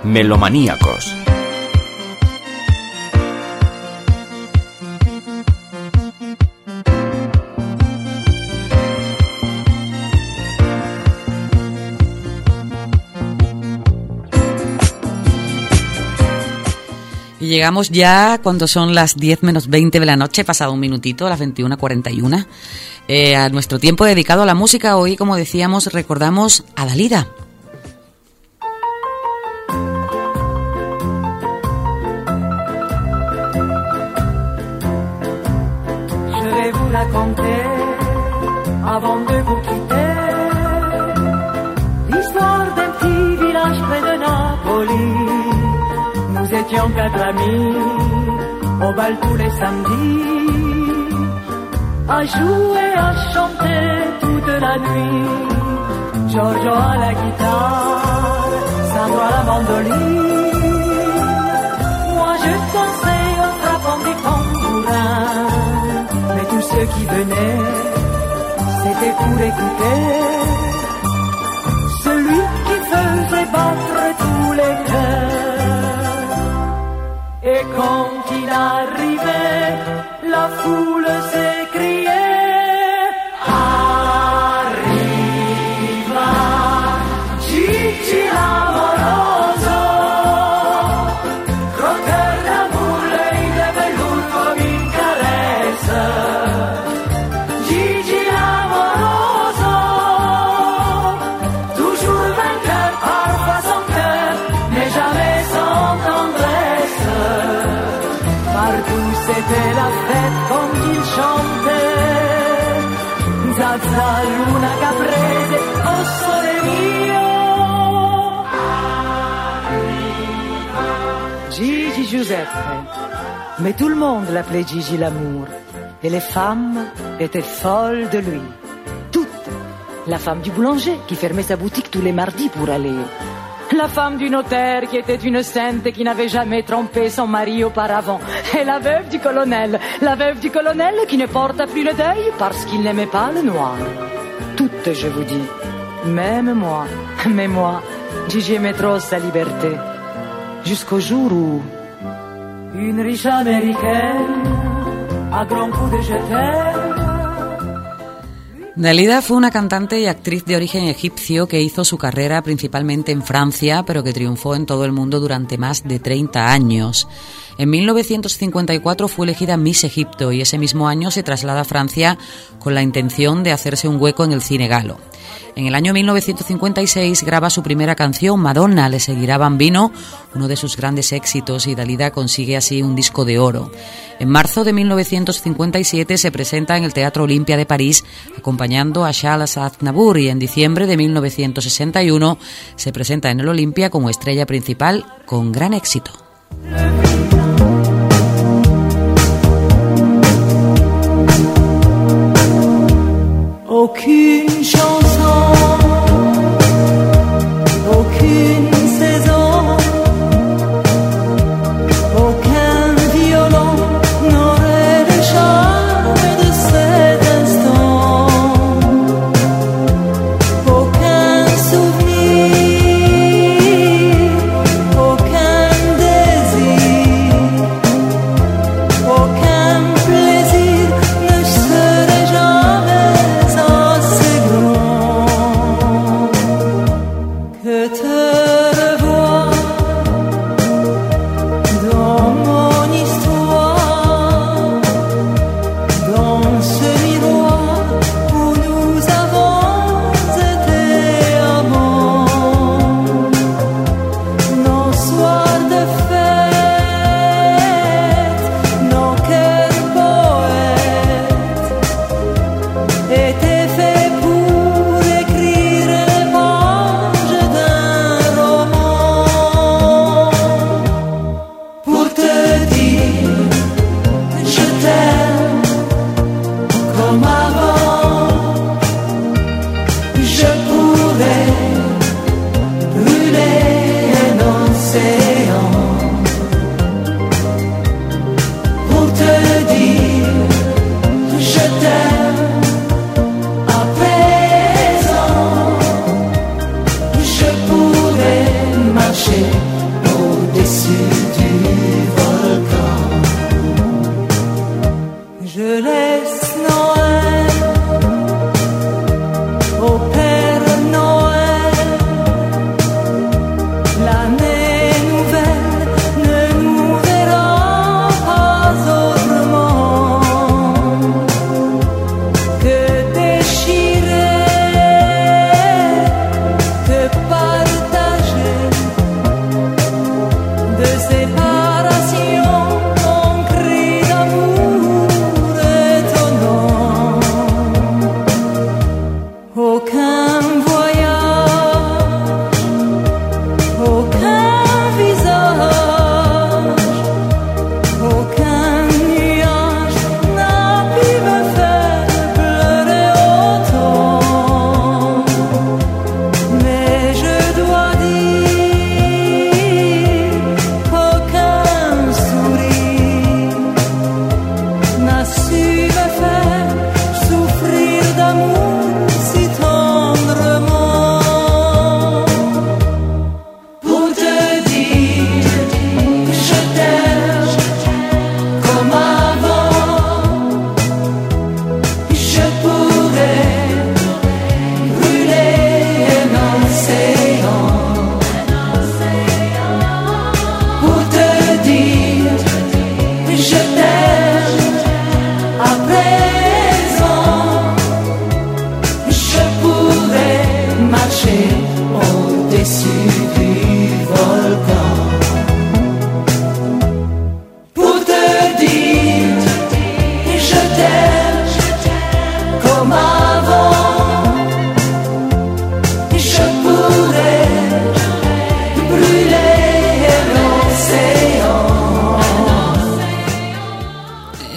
Melomaníacos. Y llegamos ya cuando son las 10 menos 20 de la noche, pasado un minutito, a las 21:41, a nuestro tiempo dedicado a la música. Hoy, como decíamos, recordamos a Dalida. Je vais vous raconter, avant de vous quitter, l'histoire d'un petit village près de Napoli. Nous étions 4 amis, au bal tous les samedis, à jouer, à chanter toute la nuit. Giorgio à la guitare, Sandro à la mandoline. Moi je dansais en frappant des tambourins, mais tous ceux qui venaient, c'était pour écouter celui qui faisait battre tous les cœurs. Et quand il arrivait, la foule s'écriait: Arriva Gigi l'amoroso, croqueur d'amour, l'œil de velours comme une caresse. Gigi l'amoroso, toujours vainqueur, parfois sans cœur, mais jamais sans tendresse. Partout c'était la fête quand il chantait Zaza, Luna, Caprese, oh sole mio. Gigi Giuseppe, mais tout le monde l'appelait Gigi l'amour. Et les femmes étaient folles de lui. Toutes. La femme du boulanger qui fermait sa boutique tous les mardis pour aller. La femme du notaire qui était une sainte et qui n'avait jamais trompé son mari auparavant. Et la veuve du colonel qui ne porta plus le deuil parce qu'il n'aimait pas le noir. Toutes, je vous dis. Même moi. Mais moi, Gigi aimait trop sa liberté. Jusqu'au jour où une riche américaine, à grands coups de je t'aime. Dalida fue una cantante y actriz de origen egipcio que hizo su carrera principalmente en Francia, pero que triunfó en todo el mundo durante más de 30 años. En 1954 fue elegida Miss Egipto y ese mismo año se traslada a Francia con la intención de hacerse un hueco en el cine galo. En el año 1956 graba su primera canción, Madonna, le seguirá Bambino, uno de sus grandes éxitos, y Dalida consigue así un disco de oro. En marzo de 1957 se presenta en el Teatro Olimpia de París acompañando a Charles Aznavour y en diciembre de 1961 se presenta en el Olimpia como estrella principal con gran éxito. Aucune chanson, aucune saison, aucun violon n'aurait le charme de cet instant. Aucun souvenir, aucun désir, aucun plaisir ne serait jamais assez grand.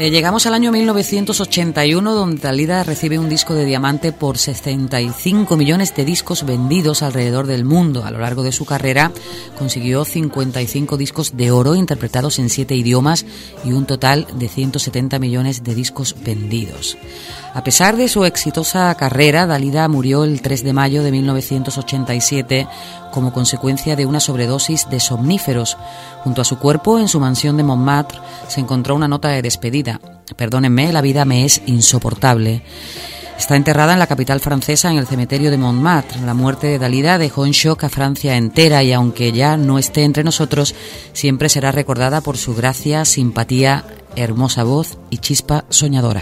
Llegamos al año 1981, donde Dalida recibe un disco de diamante por 65 millones de discos vendidos alrededor del mundo. A lo largo de su carrera consiguió 55 discos de oro interpretados en 7 idiomas y un total de 170 millones de discos vendidos. A pesar de su exitosa carrera, Dalida murió el 3 de mayo de 1987 como consecuencia de una sobredosis de somníferos. Junto a su cuerpo, en su mansión de Montmartre, se encontró una nota de despedida. Perdónenme, la vida me es insoportable. Está enterrada en la capital francesa, en el cementerio de Montmartre. La muerte de Dalida dejó en shock a Francia entera y aunque ya no esté entre nosotros, siempre será recordada por su gracia, simpatía, hermosa voz y chispa soñadora.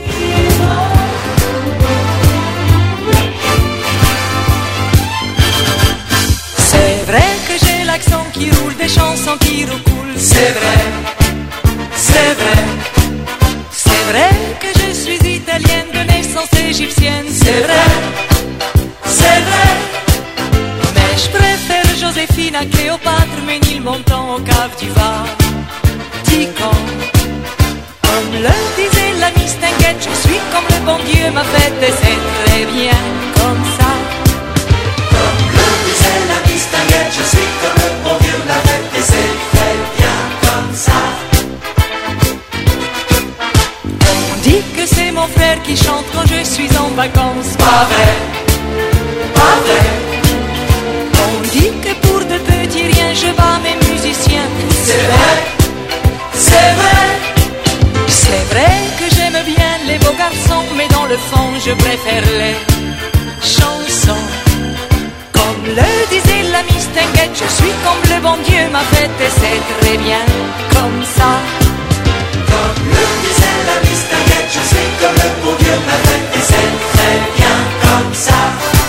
C'est vrai que j'ai l'accent qui roule, des chansons qui recoulent. C'est vrai, c'est vrai. C'est vrai que je suis italienne de naissance égyptienne. C'est vrai, c'est vrai. Mais je préfère Joséphine à Cléopâtre, Ménilmontant au cave du Vatican. Comme le disait la Miss Tinguette, je suis comme le bon Dieu m'a fait et c'est très bien comme ça. Comme le disait la Miss Tinguette, je suis comme le bon Dieu m'a fait et c'est très bien comme ça. On dit que c'est mon frère qui chante quand je suis en vacances. Pas vrai, pas vrai. On dit que pour de petits riens je bats mes musiciens. C'est vrai, c'est vrai. C'est vrai que j'aime bien les beaux garçons, mais dans le fond je préfère les chansons. Comme le disait la Miss Tinguette, je suis comme le bon Dieu m'a fait et c'est très bien comme ça. Comme le disait la Miss Tinguette, je suis comme le bon Dieu m'a fait et c'est très bien comme ça.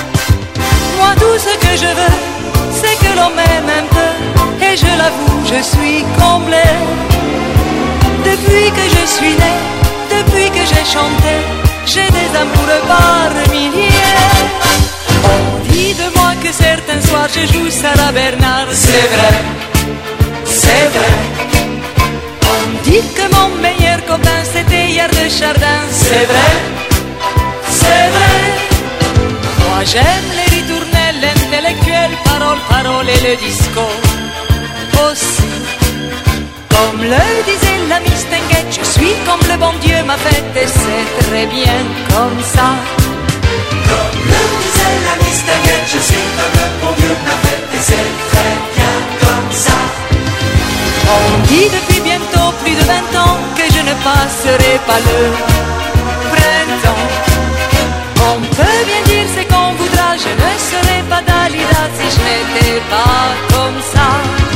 Moi tout ce que je veux, c'est que l'on m'aime un peu, et je l'avoue, je suis comblé. Depuis que je suis né, depuis que j'ai chanté, j'ai des amoureux par milliers. On dit de moi que certains soirs je joue Sarah Bernard. C'est vrai, c'est vrai. On dit que mon meilleur copain c'était hier de Chardin. C'est vrai, c'est vrai. Moi j'aime les ritournelles, l'intellectuel, parole et le disco aussi. Comme le disait la Miss Tinguette, je suis comme le bon Dieu m'a fait et c'est très bien comme ça. Comme le disait la Miss Tinguette, je suis comme le bon Dieu m'a fait et c'est très bien comme ça. On dit depuis bientôt plus de 20 ans que je ne passerai pas le printemps. On peut bien dire c'est qu'on voudra, je ne serai pas Dalida si je n'étais pas comme ça.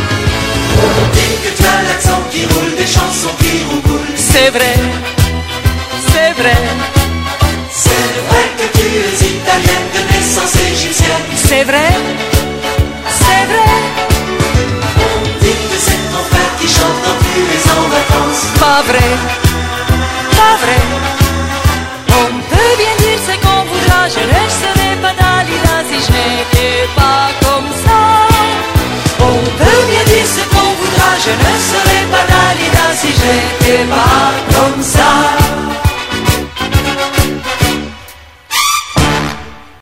On dit que tu as l'accent qui roule, des chansons qui roucoulent. C'est vrai, c'est vrai. C'est vrai que tu es italienne de naissance égyptienne. C'est vrai, c'est vrai. On dit que c'est ton frère qui chante quand tu es en vacances. Pas vrai.